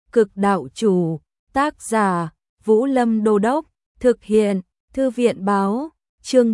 Cực đạo chủ, tác giả, Vũ Lâm Đô Đốc, thực hiện, Thư viện báo, chương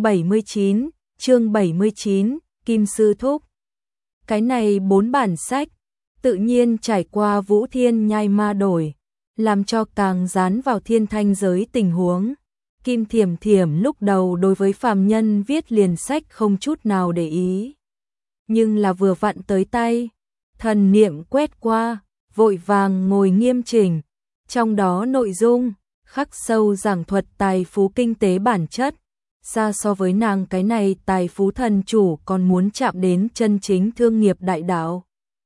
79, Kim Sư Thúc. Cái này 4 bản sách, tự nhiên trải qua Vũ Thiên Nhai ma đổi, làm cho càng dán vào thiên thanh giới tình huống. Kim Thiểm Thiểm lúc đầu đối với phàm nhân viết liền sách không chút nào để ý. Nhưng là vừa vặn tới tay, thần niệm quét qua, vội vàng ngồi nghiêm chỉnh, trong đó nội dung khắc sâu giảng thuật tài phú kinh tế bản chất, xa so với nàng cái này tài phú thần chủ còn muốn chạm đến chân chính thương nghiệp đại đạo.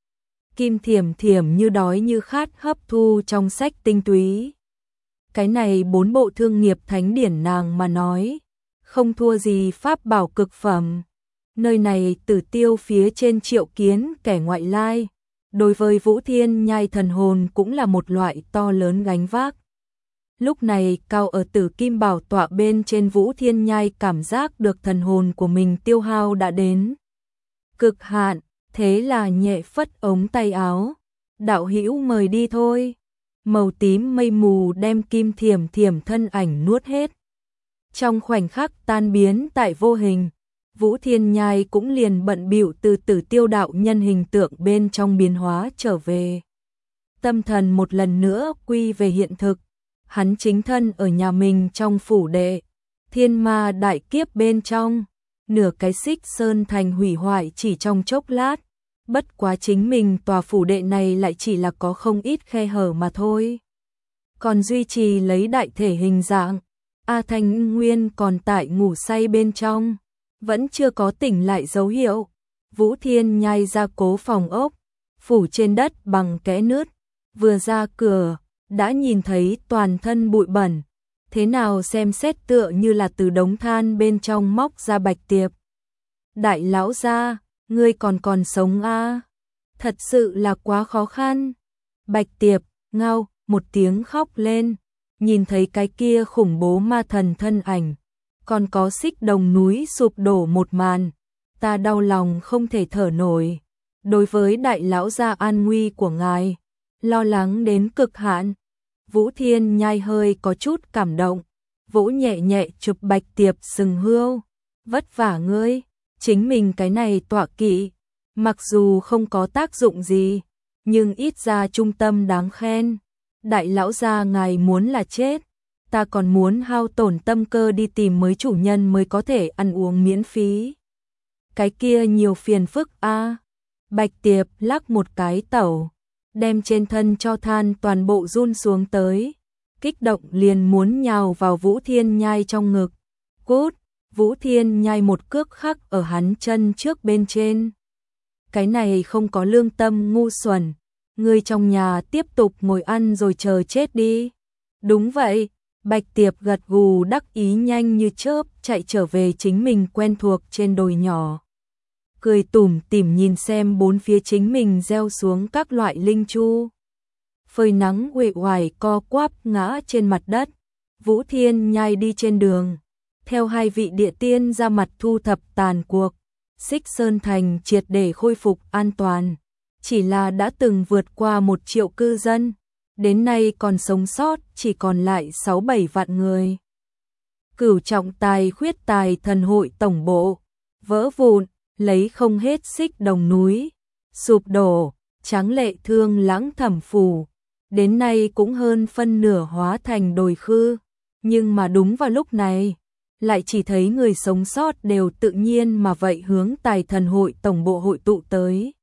Kim Thiểm Thiểm như đói như khát hấp thu trong sách tinh túy. Cái này 4 bộ thương nghiệp thánh điển nàng mà nói, không thua gì pháp bảo cực phẩm. Nơi này Tử Tiêu phía trên triệu kiến kẻ ngoại lai, đối với Vũ Thiên Nhai thần hồn cũng là một loại to lớn gánh vác. Lúc này cao ở Tử Kim bảo tọa bên trên Vũ Thiên Nhai cảm giác được thần hồn của mình tiêu hao đã đến cực hạn, thế là nhẹ phất ống tay áo, đạo hữu mời đi thôi. Màu tím mây mù đem Kim Thiểm Thiểm thân ảnh nuốt hết. Trong khoảnh khắc tan biến tại vô hình, Vũ Thiên Nhai cũng liền bận bịu từ Tử Tiêu đạo nhân hình tượng bên trong biến hóa trở về. Tâm thần một lần nữa quy về hiện thực, hắn chính thân ở nhà mình trong phủ đệ, thiên ma đại kiếp bên trong, nửa cái Xích Sơn thành hủy hoại chỉ trong chốc lát. Bất quá chính mình tòa phủ đệ này lại chỉ là có không ít khe hở mà thôi. Còn duy trì lấy đại thể hình dạng, A Thanh Nguyên còn tại ngủ say bên trong, vẫn chưa có tỉnh lại dấu hiệu. Vũ Thiên Nhai ra cố phòng ốc, phủ trên đất bằng kẽ nứt, vừa ra cửa, đã nhìn thấy toàn thân bụi bẩn, thế nào xem xét tựa như là từ đống than bên trong móc ra Bạch Tiệp. Đại lão gia, ngươi còn sống à? Thật sự là quá khó khăn. Bạch Tiệp, ngao, một tiếng khóc lên, nhìn thấy cái kia khủng bố ma thần thân ảnh, còn có Xích Đồng núi sụp đổ một màn, ta đau lòng không thể thở nổi. Đối với đại lão gia an nguy của ngài, lo lắng đến cực hạn. Vũ Thiên Nhai hơi có chút cảm động, vỗ nhẹ nhẹ chụp Bạch Tiệp sừng hươu, vất vả ngươi. Chính mình cái này tọa kỵ, mặc dù không có tác dụng gì, nhưng ít ra trung tâm đáng khen. Đại lão gia ngài muốn là chết, ta còn muốn hao tổn tâm cơ đi tìm mới chủ nhân mới có thể ăn uống miễn phí. Cái kia nhiều phiền phức a. Bạch Tiệp lắc một cái tẩu, đem trên thân cho than toàn bộ run xuống tới, kích động liền muốn nhào vào Vũ Thiên Nhai trong ngực. Cút! Vũ Thiên Nhai một cước khắc ở hắn chân trước bên trên. Cái này không có lương tâm ngu xuẩn, ngươi trong nhà tiếp tục ngồi ăn rồi chờ chết đi. Đúng vậy, Bạch Tiệp gật gù đắc ý nhanh như chớp chạy trở về chính mình quen thuộc trên đồi nhỏ. Cười tủm tỉm nhìn xem bốn phía chính mình gieo xuống các loại linh chu. Phơi nắng uể oải co quắp ngã trên mặt đất, Vũ Thiên Nhai đi trên đường. Theo hai vị địa tiên ra mặt thu thập tàn cuộc, Xích Sơn Thành triệt để khôi phục an toàn. Chỉ là đã từng vượt qua 1 triệu cư dân, đến nay còn sống sót chỉ còn lại 6-7 vạn người. Cửu trọng tài khuyết tài thần hội tổng bộ, vỡ vụn, lấy không hết Xích Đồng núi, sụp đổ, tráng lệ thương lãng thẩm phủ, đến nay cũng hơn phân nửa hóa thành đồi khư. Nhưng mà đúng vào lúc này, lại chỉ thấy người sống sót đều tự nhiên mà vậy hướng tài thần hội tổng bộ hội tụ tới.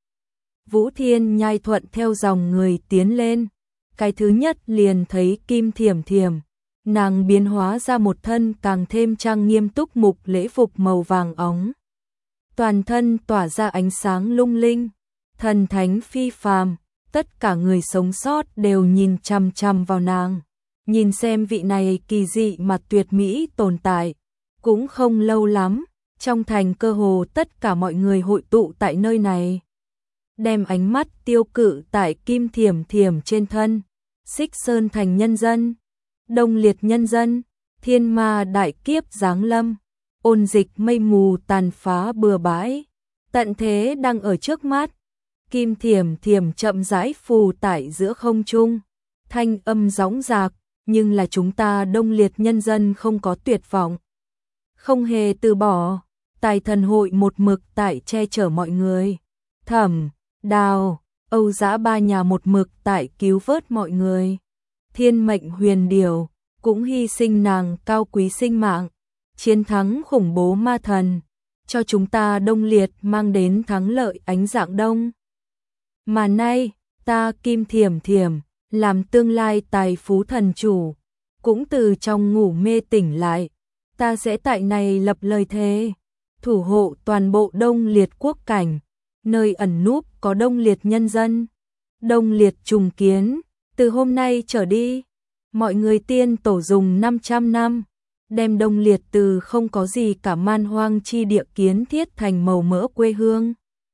Vũ Thiên Nhai thuận theo dòng người tiến lên, cái thứ nhất liền thấy Kim Thiểm Thiểm, nàng biến hóa ra một thân càng thêm trang nghiêm túc mục lễ phục màu vàng óng. Toàn thân tỏa ra ánh sáng lung linh, thần thánh phi phàm, tất cả người sống sót đều nhìn chằm chằm vào nàng, nhìn xem vị này kỳ dị mà tuyệt mỹ tồn tại. Cũng không lâu lắm, trong thành cơ hồ tất cả mọi người hội tụ tại nơi này. Đem ánh mắt tiêu cự tại Kim Thiểm Thiểm trên thân, Xích Sơn Thành nhân dân, Đông Liệt nhân dân, thiên ma đại kiếp giáng lâm, ôn dịch mây mù tàn phá bừa bãi, tận thế đang ở trước mắt. Kim Thiểm Thiểm chậm rãi phù tại giữa không trung, thanh âm dõng dạc, nhưng là chúng ta Đông Liệt nhân dân không có tuyệt vọng. Không hề từ bỏ, Tài Thần hội một mực tại che chở mọi người. Thẩm, Đào, Âu Dã ba nhà một mực tại cứu vớt mọi người. Thiên Mệnh Huyền Điểu cũng hy sinh nàng cao quý sinh mạng, chiến thắng khủng bố ma thần, cho chúng ta Đông Liệt mang đến thắng lợi ánh rạng đông. Mà nay, ta Kim Thiểm Thiểm, làm tương lai tài phú thần chủ, cũng từ trong ngủ mê tỉnh lại, ta sẽ tại này lập lời thề, thủ hộ toàn bộ Đông Liệt quốc cảnh, nơi ẩn núp có Đông Liệt nhân dân. Đông Liệt trùng kiến, từ hôm nay trở đi, mọi người tiên tổ dùng 500 năm, đem Đông Liệt từ không có gì cả man hoang chi địa kiến thiết thành màu mỡ quê hương.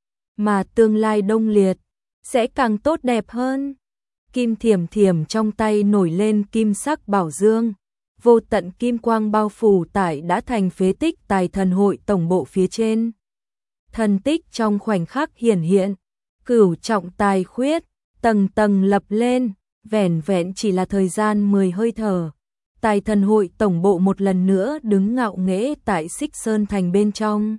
Mà tương lai Đông Liệt sẽ càng tốt đẹp hơn. Kim Thiểm Thiểm trong tay nổi lên kim sắc bảo dương, vô tận kim quang bao phủ tại đã thành phế tích Tài Thần hội tổng bộ phía trên. Thần tích trong khoảnh khắc hiển hiện, cửu trọng tài khuyết, tầng tầng lập lên, vẻn vẹn chỉ là thời gian 10 hơi thở. Tài Thần hội tổng bộ một lần nữa đứng ngạo nghễ tại Xích Sơn thành bên trong.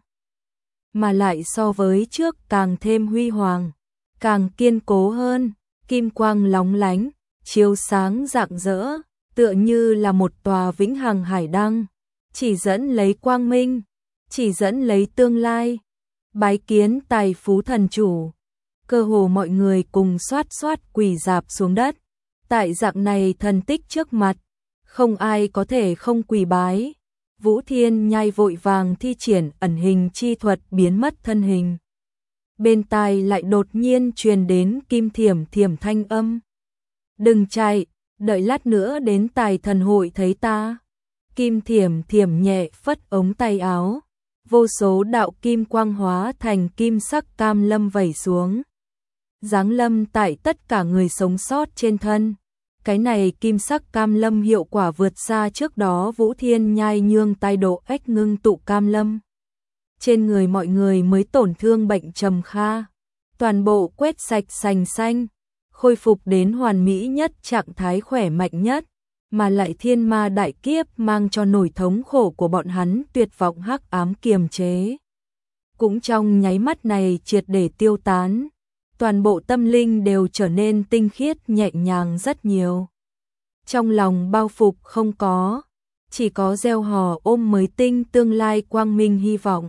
Mà lại so với trước càng thêm huy hoàng, càng kiên cố hơn, kim quang lóng lánh, chiếu sáng rạng rỡ, tựa như là một tòa vĩnh hằng hải đăng, chỉ dẫn lấy quang minh, chỉ dẫn lấy tương lai. Bái kiến tài phú thần chủ, cơ hồ mọi người cùng xoát xoát quỳ rạp xuống đất. Tại dạng này thần tích trước mặt, không ai có thể không quỳ bái. Vũ Thiên Nhai vội vàng thi triển ẩn hình chi thuật biến mất thân hình. Bên tai lại đột nhiên truyền đến Kim Thiểm Thiểm thanh âm. Đừng chạy, đợi lát nữa đến Tài Thần hội thấy ta. Kim Thiểm Thiểm nhẹ phất ống tay áo, vô số đạo kim quang hóa thành kim sắc cam lâm vẩy xuống, giáng lâm tại tất cả người sống sót trên thân. Cái này kim sắc cam lâm hiệu quả vượt xa trước đó Vũ Thiên Nhai nhương tay độ ếch ngưng tụ cam lâm. Trên người mọi người mới tổn thương bệnh trầm kha, toàn bộ quét sạch sành xanh, khôi phục đến hoàn mỹ nhất trạng thái khỏe mạnh nhất, mà lại thiên ma đại kiếp mang cho nỗi thống khổ của bọn hắn tuyệt vọng hắc ám kiềm chế. Cũng trong nháy mắt này triệt để tiêu tán, toàn bộ tâm linh đều trở nên tinh khiết nhẹ nhàng rất nhiều. Trong lòng bao phục không có, chỉ có gieo hò ôm mới tinh tương lai quang minh hy vọng.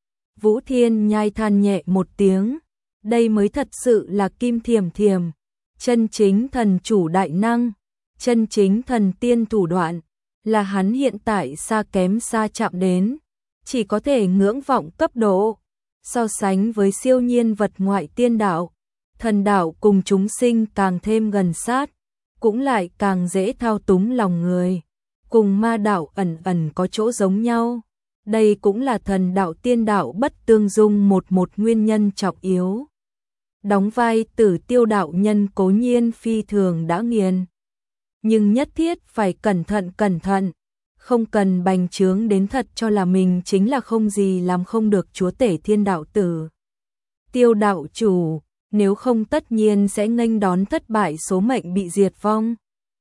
Vũ Thiên Nhai than nhẹ một tiếng, đây mới thật sự là Kim Thiểm Thiểm, chân chính thần chủ đại năng, chân chính thần tiên thủ đoạn, là hắn hiện tại xa kém xa chạm đến, chỉ có thể ngưỡng vọng cấp độ. So sánh với siêu nhiên vật ngoại tiên đạo, thần đạo cùng chúng sinh càng thêm gần sát, cũng lại càng dễ thao túng lòng người, cùng ma đạo ẩn ẩn có chỗ giống nhau. Đây cũng là thần đạo tiên đạo bất tương dung một nguyên nhân trọng yếu. Đóng vai Tử Tiêu đạo nhân cố nhiên phi thường đã nghiền, nhưng nhất thiết phải cẩn thận, không cần bành trướng đến thật cho là mình chính là không gì làm không được chúa tể thiên đạo Tử Tiêu đạo chủ, nếu không tất nhiên sẽ nghênh đón thất bại, số mệnh bị diệt vong.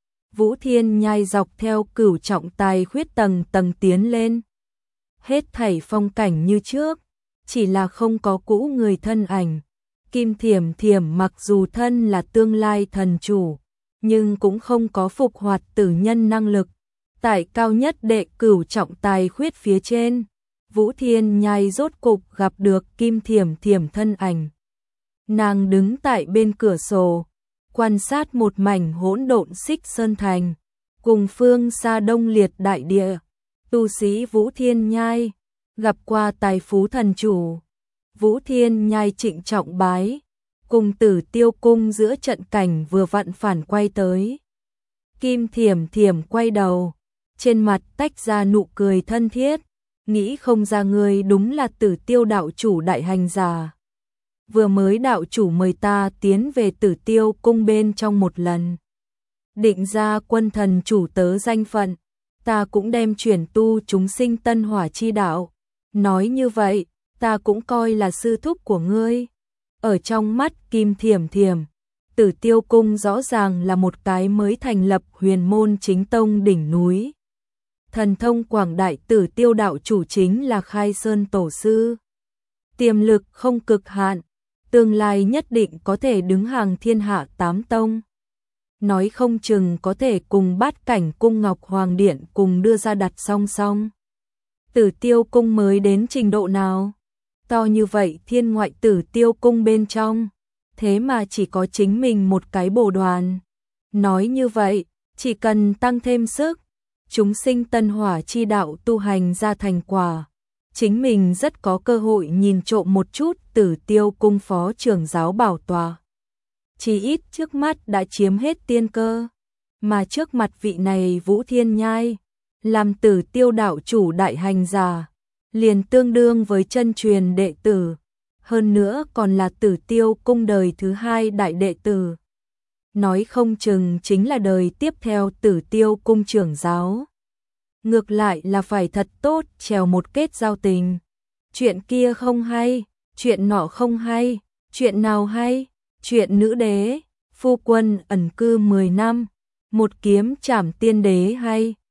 Vũ Thiên Nhai dọc theo cửu trọng tài khuyết tầng tiến lên. Hết thảy phong cảnh như trước, chỉ là không có cũ người thân ảnh. Kim Thiểm Thiểm mặc dù thân là tương lai thần chủ, nhưng cũng không có phục hoạt tử nhân năng lực. Tại cao nhất đệ cửu trọng tài khuyết phía trên, Vũ Thiên Nhai rốt cục gặp được Kim Thiểm Thiểm thân ảnh. Nàng đứng tại bên cửa sổ, quan sát một mảnh hỗn độn Xích Sơn thành, cùng phương xa Đông Liệt đại địa. Tu sĩ Vũ Thiên Nhai gặp qua tài phú thần chủ. Vũ Thiên Nhai trịnh trọng bái, cùng Tử Tiêu cung giữa trận cảnh vừa vặn phản quay tới. Kim Thiểm Thiểm quay đầu, trên mặt tách ra nụ cười thân thiết, nghĩ không ra người đúng là Tử Tiêu đạo chủ đại hành giả. Vừa mới đạo chủ mời ta tiến về Tử Tiêu cung bên trong một lần, định ra quân thần chủ tớ danh phận, ta cũng đem chuyển tu chúng sinh tân hỏa chi đạo. Nói như vậy, ta cũng coi là sư thúc của ngươi. Ở trong mắt Kim Thiểm Thiểm, Tử Tiêu Cung rõ ràng là một cái mới thành lập huyền môn chính tông đỉnh núi. Thần thông quảng đại, Tử Tiêu đạo chủ chính là Khai Sơn tổ sư. Tiềm lực không cực hạn, tương lai nhất định có thể đứng hàng thiên hạ 8 tông. Nói không chừng có thể cùng Bát Cảnh cung Ngọc Hoàng Điện cùng đưa ra đặt song song. Tử Tiêu Cung mới đến trình độ nào? To như vậy, thiên ngoại Tử Tiêu Cung bên trong, thế mà chỉ có chính mình một cái bồ đoàn. Nói như vậy, chỉ cần tăng thêm sức, chúng sinh tân hỏa chi đạo tu hành ra thành quả, chính mình rất có cơ hội nhìn trộm một chút Tử Tiêu Cung phó trưởng giáo bảo tòa. Chỉ ít trước mắt đã chiếm hết tiên cơ, mà trước mặt vị này Vũ Thiên Nhai, làm Tử Tiêu đạo chủ đại hành giả, liền tương đương với chân truyền đệ tử, hơn nữa còn là Tử Tiêu Cung đời thứ 2 đại đệ tử. Nói không chừng chính là đời tiếp theo Tử Tiêu Cung trưởng giáo. Ngược lại là phải thật tốt trèo một kết giao tình. Chuyện kia không hay, chuyện nọ không hay, chuyện nào hay? Chuyện nữ đế, phu quân ẩn cư 10 năm, một kiếm trảm tiên đế hay?